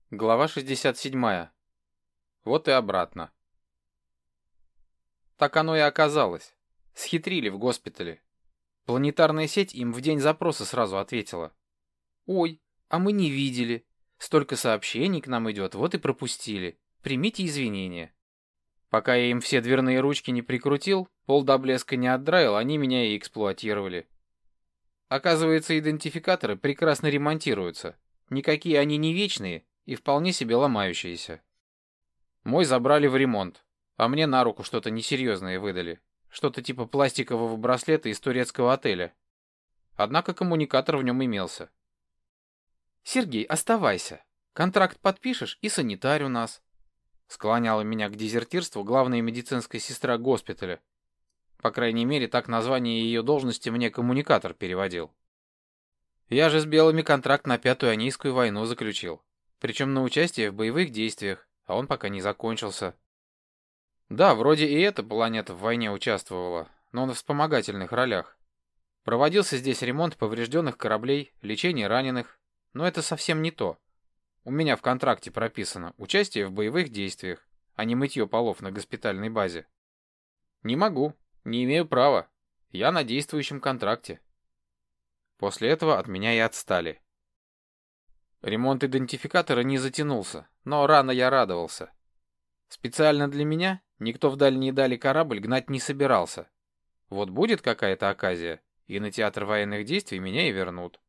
Глава 67. Вот и обратно. Так оно и оказалось. Схитрили в госпитале. Планетарная сеть им в день запроса сразу ответила. «Ой, а мы не видели. Столько сообщений к нам идет, вот и пропустили. Примите извинения». Пока я им все дверные ручки не прикрутил, пол до блеска не отдраил, они меня и эксплуатировали. Оказывается, идентификаторы прекрасно ремонтируются. Никакие они не вечные и вполне себе ломающиеся. Мой забрали в ремонт, а мне на руку что-то несерьезное выдали. Что-то типа пластикового браслета из турецкого отеля. Однако коммуникатор в нем имелся. «Сергей, оставайся. Контракт подпишешь и санитарь у нас», склоняла меня к дезертирству главная медицинская сестра госпиталя. По крайней мере, так название ее должности мне коммуникатор переводил. Я же с белыми контракт на Пятую Анейскую войну заключил. Причем на участие в боевых действиях, а он пока не закончился. Да, вроде и эта планета в войне участвовала, но на вспомогательных ролях. Проводился здесь ремонт поврежденных кораблей, лечение раненых, но это совсем не то. У меня в контракте прописано участие в боевых действиях, а не мытье полов на госпитальной базе. Не могу, не имею права. Я на действующем контракте. После этого от меня и отстали. Ремонт идентификатора не затянулся, но рано я радовался. Специально для меня никто в дальние дали корабль гнать не собирался. Вот будет какая-то оказия, и на театр военных действий меня и вернут.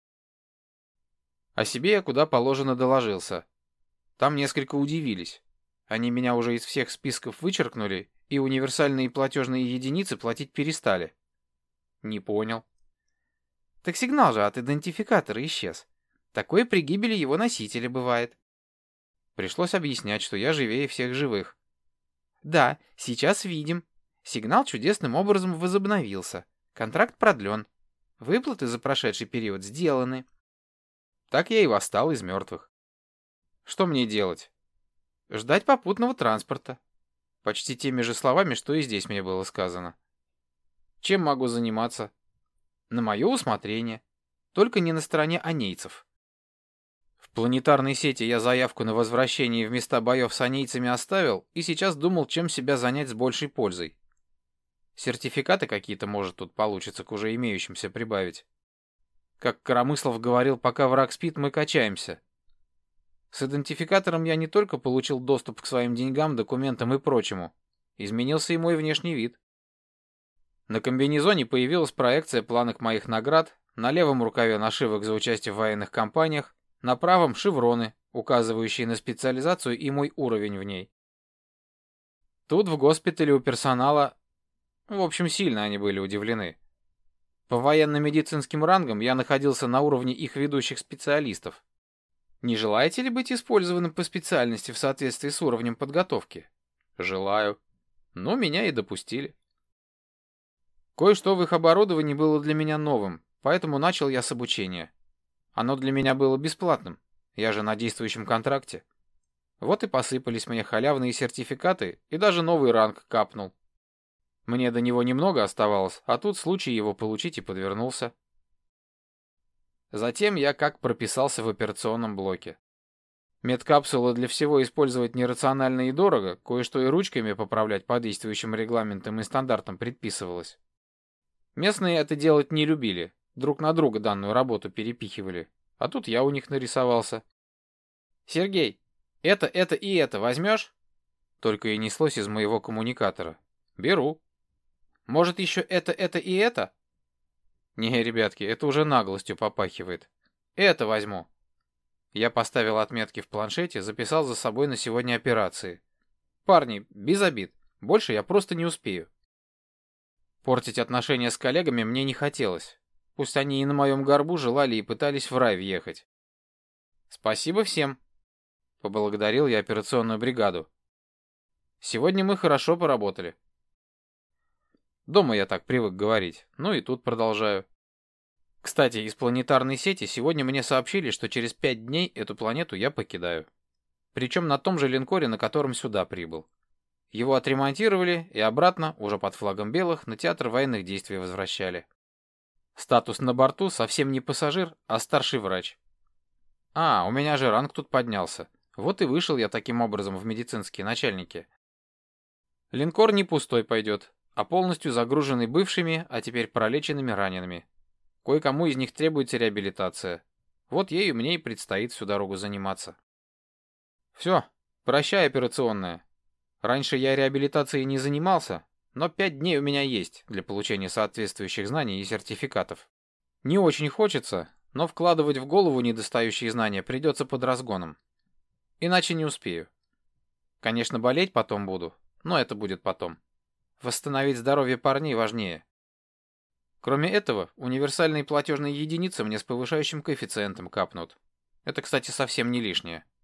О себе я куда положено доложился. Там несколько удивились. Они меня уже из всех списков вычеркнули, и универсальные платежные единицы платить перестали. Не понял. Так сигнал же от идентификатора исчез. Такое при гибели его носителя бывает. Пришлось объяснять, что я живее всех живых. Да, сейчас видим. Сигнал чудесным образом возобновился. Контракт продлен. Выплаты за прошедший период сделаны. Так я и восстал из мертвых. Что мне делать? Ждать попутного транспорта. Почти теми же словами, что и здесь мне было сказано. Чем могу заниматься? На мое усмотрение. Только не на стороне анейцев. В планетарной сети я заявку на возвращение в места боев с анейцами оставил и сейчас думал, чем себя занять с большей пользой. Сертификаты какие-то, может, тут получится к уже имеющимся прибавить. Как Коромыслов говорил, пока враг спит, мы качаемся. С идентификатором я не только получил доступ к своим деньгам, документам и прочему. Изменился и мой внешний вид. На комбинезоне появилась проекция планок моих наград, на левом рукаве нашивок за участие в военных кампаниях, на правом шевроны, указывающие на специализацию и мой уровень в ней. Тут в госпитале у персонала... В общем, сильно они были удивлены. По военно-медицинским рангам я находился на уровне их ведущих специалистов. Не желаете ли быть использованным по специальности в соответствии с уровнем подготовки? Желаю. Но меня и допустили. Кое-что в их оборудовании было для меня новым, поэтому начал я с обучения. Оно для меня было бесплатным, я же на действующем контракте. Вот и посыпались мне халявные сертификаты, и даже новый ранг капнул. Мне до него немного оставалось, а тут случай его получить и подвернулся. Затем я как прописался в операционном блоке. Медкапсулы для всего использовать нерационально и дорого, кое-что и ручками поправлять по действующим регламентам и стандартам предписывалось. Местные это делать не любили, друг на друга данную работу перепихивали, а тут я у них нарисовался. «Сергей, это и это возьмешь?» Только и неслось из моего коммуникатора. «Беру». «Может, еще это и это?» «Не, ребятки, это уже наглостью попахивает. Это возьму». Я поставил отметки в планшете, записал за собой на сегодня операции. «Парни, без обид, больше я просто не успею». Портить отношения с коллегами мне не хотелось. Пусть они и на моем горбу желали и пытались в рай въехать. «Спасибо всем», — поблагодарил я операционную бригаду. «Сегодня мы хорошо поработали». Дома я так привык говорить, ну и тут продолжаю. Кстати, из планетарной сети сегодня мне сообщили, что через 5 дней эту планету я покидаю. Причем на том же линкоре, на котором сюда прибыл. Его отремонтировали и обратно, уже под флагом белых, на театр военных действий возвращали. Статус на борту совсем не пассажир, а старший врач. А, у меня же ранг тут поднялся. Вот и вышел я таким образом в медицинские начальники. Линкор не пустой пойдет, а полностью загруженный бывшими, а теперь пролеченными ранеными. Кое-кому из них требуется реабилитация. Вот ею мне и предстоит всю дорогу заниматься. Все, прощай, операционная. Раньше я реабилитацией не занимался, но 5 дней у меня есть для получения соответствующих знаний и сертификатов. Не очень хочется, но вкладывать в голову недостающие знания придется под разгоном. Иначе не успею. Конечно, болеть потом буду, но это будет потом. Восстановить здоровье парней важнее. Кроме этого, универсальные платежные единицы мне с повышающим коэффициентом капнут. Это, кстати, совсем не лишнее.